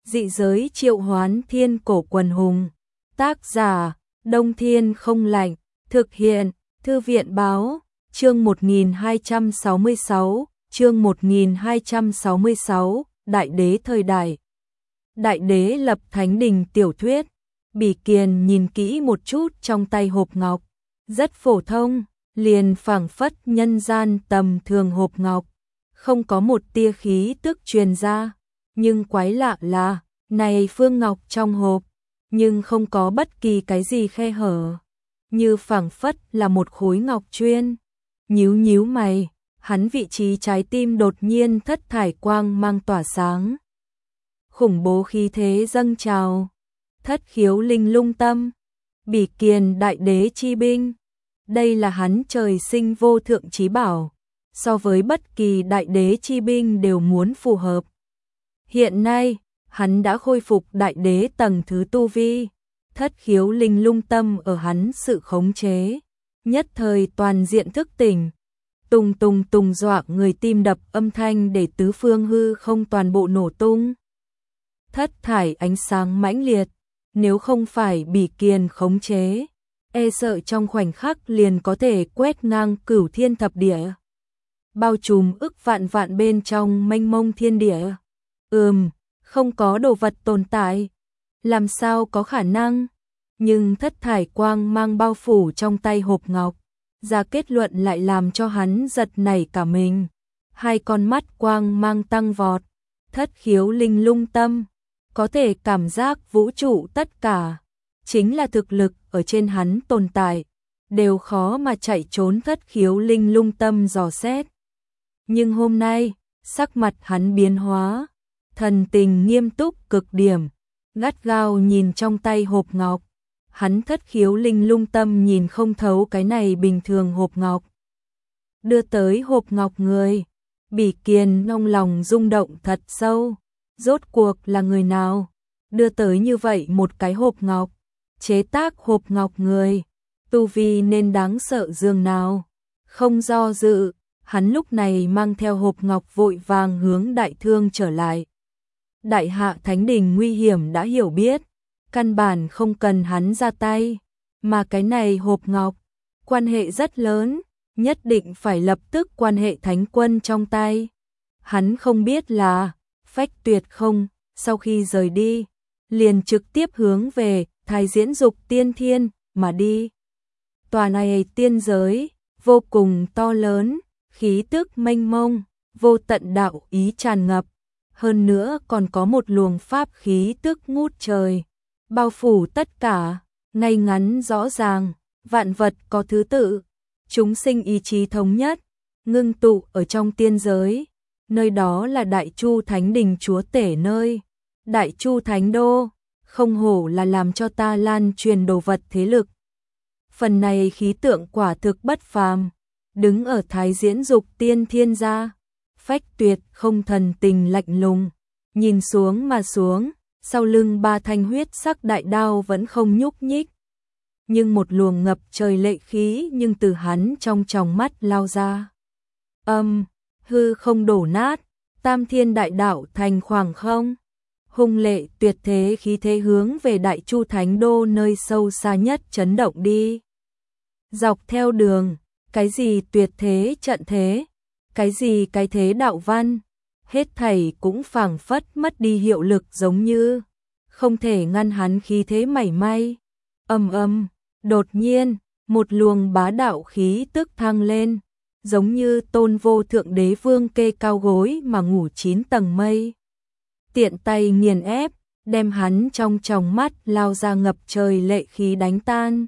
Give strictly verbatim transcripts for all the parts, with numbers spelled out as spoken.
Dị giới triệu hoán thiên cổ quần hùng. Tác giả, Đông Thiên không lạnh. Thực hiện, Thư viện báo, chương một nghìn hai trăm sáu mươi sáu, chương một nghìn hai trăm sáu mươi sáu, Đại đế thời đại. Đại đế lập thánh đình tiểu thuyết. Bỉ Kiền nhìn kỹ một chút trong tay hộp ngọc. Rất phổ thông, liền phảng phất nhân gian tầm thường hộp ngọc. Không có một tia khí tức truyền ra. Nhưng quái lạ là, này phương ngọc trong hộp, nhưng không có bất kỳ cái gì khe hở. Như phảng phất là một khối ngọc chuyên. Nhíu nhíu mày, hắn vị trí trái tim đột nhiên thất thải quang mang tỏa sáng. Khủng bố khí thế dâng trào. Thất khiếu linh lung tâm. Bỉ Kiền đại đế chi binh. Đây là hắn trời sinh vô thượng chí bảo. So với bất kỳ đại đế chi binh đều muốn phù hợp. Hiện nay, hắn đã khôi phục đại đế tầng thứ tu vi. Thất khiếu linh lung tâm ở hắn sự khống chế. Nhất thời toàn diện thức tỉnh. Tùng tùng tùng dọa người tim đập âm thanh để tứ phương hư không toàn bộ nổ tung. Thất thải ánh sáng mãnh liệt. Nếu không phải Bỉ Kiền khống chế, e sợ trong khoảnh khắc liền có thể quét ngang cửu thiên thập địa. Bao trùm ức vạn vạn bên trong mênh mông thiên địa. Ừm, không có đồ vật tồn tại. Làm sao có khả năng? Nhưng thất thải quang mang bao phủ trong tay hộp ngọc. Ra kết luận lại làm cho hắn giật nảy cả mình. Hai con mắt quang mang tăng vọt. Thất khiếu linh lung tâm. Có thể cảm giác vũ trụ tất cả. Chính là thực lực ở trên hắn tồn tại. Đều khó mà chạy trốn thất khiếu linh lung tâm dò xét. Nhưng hôm nay, sắc mặt hắn biến hóa. Thần tình nghiêm túc cực điểm. Gắt gao nhìn trong tay hộp ngọc. Hắn thất khiếu linh lung tâm nhìn không thấu cái này bình thường hộp ngọc. Đưa tới hộp ngọc người. Bỉ Kiền trong lòng rung động thật sâu. Rốt cuộc là người nào? Đưa tới như vậy một cái hộp ngọc. Chế tác hộp ngọc người. Tu vi nên đáng sợ dường nào. Không do dự. Hắn lúc này mang theo hộp ngọc vội vàng hướng đại thương trở lại. Đại hạ thánh đình nguy hiểm đã hiểu biết. Căn bản không cần hắn ra tay. Mà cái này hộp ngọc. Quan hệ rất lớn. Nhất định phải lập tức quan hệ thánh quân trong tay. Hắn không biết là Phách Tuyệt không, sau khi rời đi, liền trực tiếp hướng về Thái Diễn Dục Tiên Thiên mà đi. Tòa này tiên giới, vô cùng to lớn, khí tức mênh mông, vô tận đạo ý tràn ngập. Hơn nữa còn có một luồng pháp khí tức ngút trời, bao phủ tất cả, ngay ngắn rõ ràng, vạn vật có thứ tự, chúng sinh ý chí thống nhất, ngưng tụ ở trong tiên giới. Nơi đó là Đại Chu Thánh Đình chúa tể nơi. Đại Chu Thánh Đô, không hổ là làm cho ta lan truyền đồ vật thế lực. Phần này khí tượng quả thực bất phàm. Đứng ở Thái Diễn Dục Tiên Thiên gia. Phách Tuyệt không thần tình lạnh lùng. Nhìn xuống mà xuống, sau lưng ba thanh huyết sắc đại đao vẫn không nhúc nhích. Nhưng một luồng ngập trời lệ khí nhưng từ hắn trong tròng mắt lao ra. Âm... hư không đổ nát, tam thiên đại đạo thành khoảng không. Hung lệ tuyệt thế khí thế hướng về Đại Chu Thánh Đô nơi sâu xa nhất chấn động đi. Dọc theo đường, cái gì tuyệt thế trận thế, cái gì cái thế đạo văn, hết thảy cũng phảng phất mất đi hiệu lực giống như, không thể ngăn hắn khí thế mảy may. Ầm ầm, đột nhiên, một luồng bá đạo khí tức thăng lên. Giống như Tôn Vô Thượng Đế Vương kê cao gối mà ngủ chín tầng mây. Tiện tay nghiền ép, đem hắn trong tròng mắt lao ra ngập trời lệ khí đánh tan.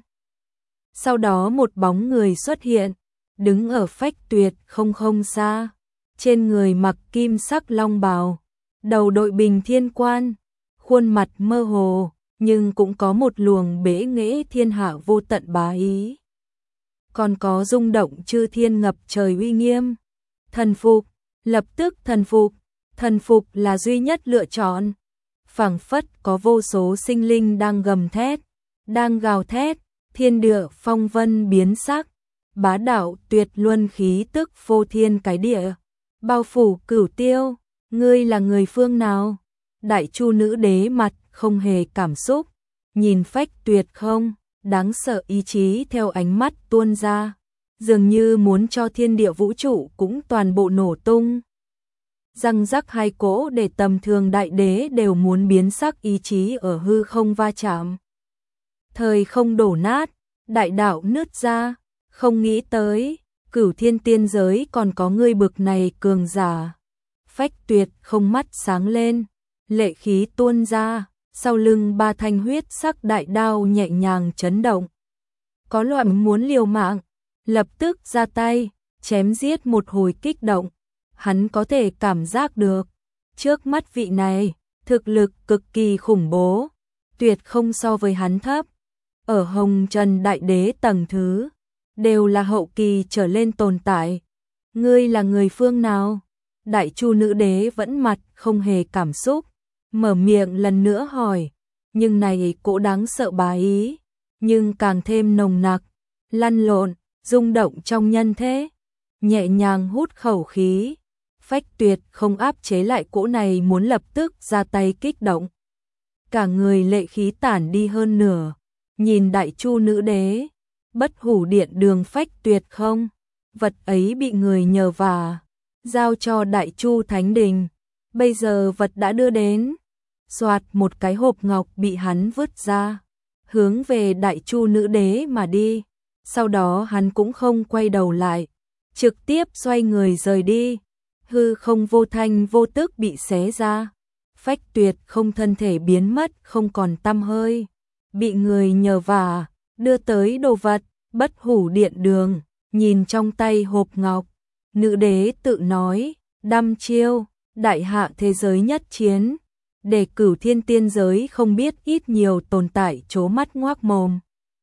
Sau đó một bóng người xuất hiện, đứng ở Phách Tuyệt không không xa. Trên người mặc kim sắc long bào, đầu đội bình thiên quan, khuôn mặt mơ hồ, nhưng cũng có một luồng bế nghệ thiên hạ vô tận bá ý. Còn có rung động chư thiên ngập trời uy nghiêm. Thần phục, lập tức thần phục, thần phục là duy nhất lựa chọn. Phảng phất có vô số sinh linh đang gầm thét, đang gào thét, thiên địa phong vân biến sắc, bá đạo tuyệt luân khí tức phô thiên cái địa, bao phủ cửu tiêu. Ngươi là người phương nào? Đại Chu nữ đế mặt không hề cảm xúc, nhìn Phách Tuyệt không, đáng sợ ý chí theo ánh mắt tuôn ra, dường như muốn cho thiên địa vũ trụ cũng toàn bộ nổ tung. Răng rắc hai cỗ để tầm thường đại đế đều muốn biến sắc ý chí ở hư không va chạm. Thời không đổ nát, đại đạo nứt ra, không nghĩ tới, Cửu Thiên tiên giới còn có người bực này cường giả. Phách Tuyệt không mắt sáng lên, lệ khí tuôn ra, sau lưng ba thanh huyết sắc đại đao nhẹ nhàng chấn động. Có loại muốn liều mạng, lập tức ra tay, chém giết một hồi kích động. Hắn có thể cảm giác được, trước mắt vị này, thực lực cực kỳ khủng bố, tuyệt không so với hắn thấp. Ở Hồng Trần Đại Đế tầng thứ, đều là hậu kỳ trở lên tồn tại. Ngươi là người phương nào? Đại Chu nữ đế vẫn mặt không hề cảm xúc, mở miệng lần nữa hỏi, nhưng này cỗ đáng sợ bá ý, nhưng càng thêm nồng nặc, lăn lộn, rung động trong nhân thế, nhẹ nhàng hút khẩu khí. Phách Tuyệt không áp chế lại cỗ này muốn lập tức ra tay kích động. Cả người lệ khí tản đi hơn nửa, nhìn Đại Chu nữ đế, bất hủ điện đường Phách Tuyệt không, vật ấy bị người nhờ vả, giao cho Đại Chu Thánh Đình, bây giờ vật đã đưa đến. Soạt một cái hộp ngọc bị hắn vứt ra, hướng về Đại Chu nữ đế mà đi, sau đó hắn cũng không quay đầu lại, trực tiếp xoay người rời đi. Hư không vô thanh vô tức bị xé ra, Phách Tuyệt không thân thể biến mất không còn tăm hơi, bị người nhờ vả, đưa tới đồ vật, bất hủ điện đường, nhìn trong tay hộp ngọc, nữ đế tự nói, đăm chiêu, đại hạ thế giới nhất chiến, để Cửu Thiên tiên giới không biết ít nhiều tồn tại chố mắt ngoác mồm.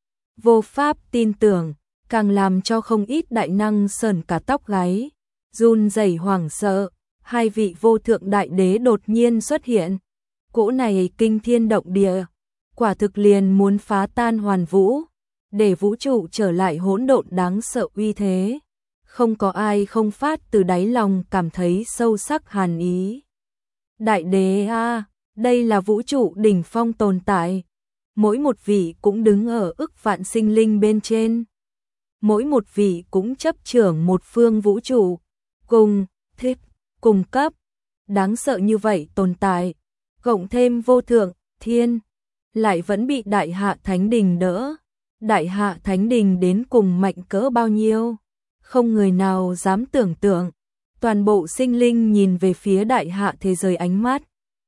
Vô pháp tin tưởng, càng làm cho không ít đại năng sởn cả tóc gáy. Run rẩy hoảng sợ, hai vị vô thượng đại đế đột nhiên xuất hiện. Cỗ này kinh thiên động địa, quả thực liền muốn phá tan hoàn vũ, để vũ trụ trở lại hỗn độn đáng sợ uy thế. Không có ai không phát từ đáy lòng cảm thấy sâu sắc hàn ý. Đại đế a, đây là vũ trụ đỉnh phong tồn tại. Mỗi một vị cũng đứng ở ức vạn sinh linh bên trên. Mỗi một vị cũng chấp trưởng một phương vũ trụ. Cùng, thích, cùng cấp, đáng sợ như vậy tồn tại, cộng thêm vô thượng, thiên, lại vẫn bị Đại Hạ Thánh Đình đỡ. Đại Hạ Thánh Đình đến cùng mạnh cỡ bao nhiêu, không người nào dám tưởng tượng. Toàn bộ sinh linh nhìn về phía Đại Hạ thế giới ánh mắt,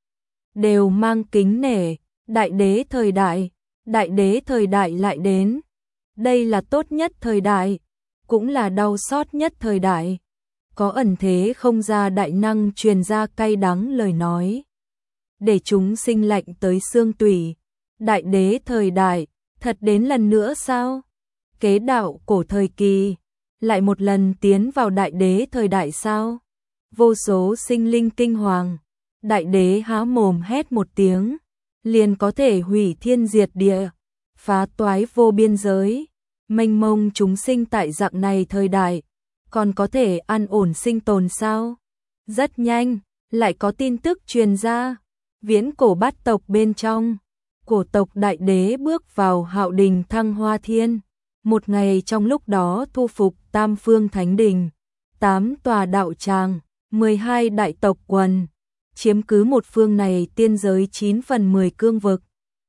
đều mang kính nể, đại đế thời đại, đại đế thời đại lại đến. Đây là tốt nhất thời đại, cũng là đau xót nhất thời đại. Có ẩn thế không ra đại năng truyền ra cay đắng lời nói, để chúng sinh lạnh tới xương tủy. Đại đế thời đại, thật đến lần nữa sao? Kế đạo cổ thời kỳ, lại một lần tiến vào đại đế thời đại sao? Vô số sinh linh kinh hoàng, đại đế há mồm hét một tiếng, liền có thể hủy thiên diệt địa, phá toái vô biên giới, mênh mông chúng sinh tại dạng này thời đại. Còn có thể an ổn sinh tồn sao? Rất nhanh, lại có tin tức truyền ra, viễn cổ bát tộc bên trong, cổ tộc đại đế bước vào Hạo Đình Thăng Hoa Thiên, một ngày trong lúc đó thu phục Tam Phương Thánh Đình, tám tòa đạo tràng, mười hai đại tộc quần, chiếm cứ một phương này tiên giới chín phần mười cương vực.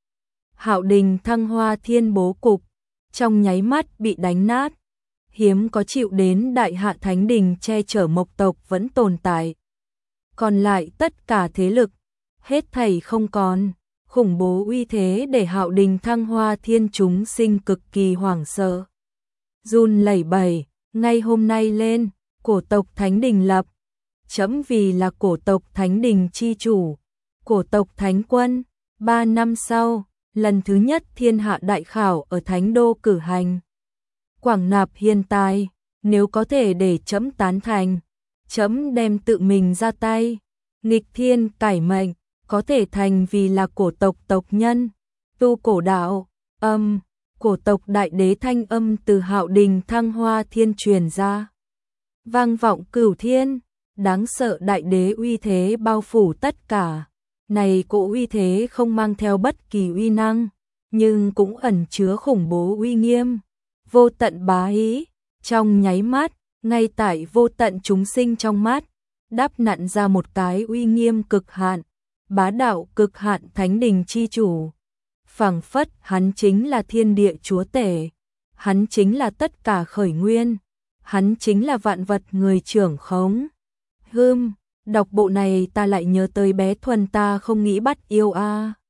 Hạo Đình Thăng Hoa Thiên bố cục, trong nháy mắt bị đánh nát. Hiếm có chịu đến Đại Hạ Thánh Đình che chở mộc tộc vẫn tồn tại. Còn lại tất cả thế lực, hết thảy không còn, khủng bố uy thế để Hạo Đình Thăng Hoa Thiên chúng sinh cực kỳ hoảng sợ. Run lẩy bẩy, ngay hôm nay lên, cổ tộc Thánh Đình lập. Chấm vì là cổ tộc Thánh Đình chi chủ, cổ tộc Thánh Quân. Ba năm sau, lần thứ nhất thiên hạ đại khảo ở Thánh Đô cử hành. Quảng nạp hiền tài, nếu có thể để chấm tán thành, chấm đem tự mình ra tay, nghịch thiên cải mệnh, có thể thành vì là cổ tộc tộc nhân, tu cổ đạo, âm, cổ tộc đại đế thanh âm từ Hạo Đình Thăng Hoa Thiên truyền ra. Vang vọng cửu thiên, đáng sợ đại đế uy thế bao phủ tất cả. Này cỗ uy thế không mang theo bất kỳ uy năng, nhưng cũng ẩn chứa khủng bố uy nghiêm, vô tận bá ý, trong nháy mắt, ngay tại vô tận chúng sinh trong mắt, đắp nặn ra một cái uy nghiêm cực hạn, bá đạo cực hạn thánh đình chi chủ. Phảng phất hắn chính là thiên địa chúa tể, hắn chính là tất cả khởi nguyên, hắn chính là vạn vật người trưởng khống. Hưm, đọc bộ này ta lại nhớ tới bé Thuần ta không nghĩ bắt yêu a.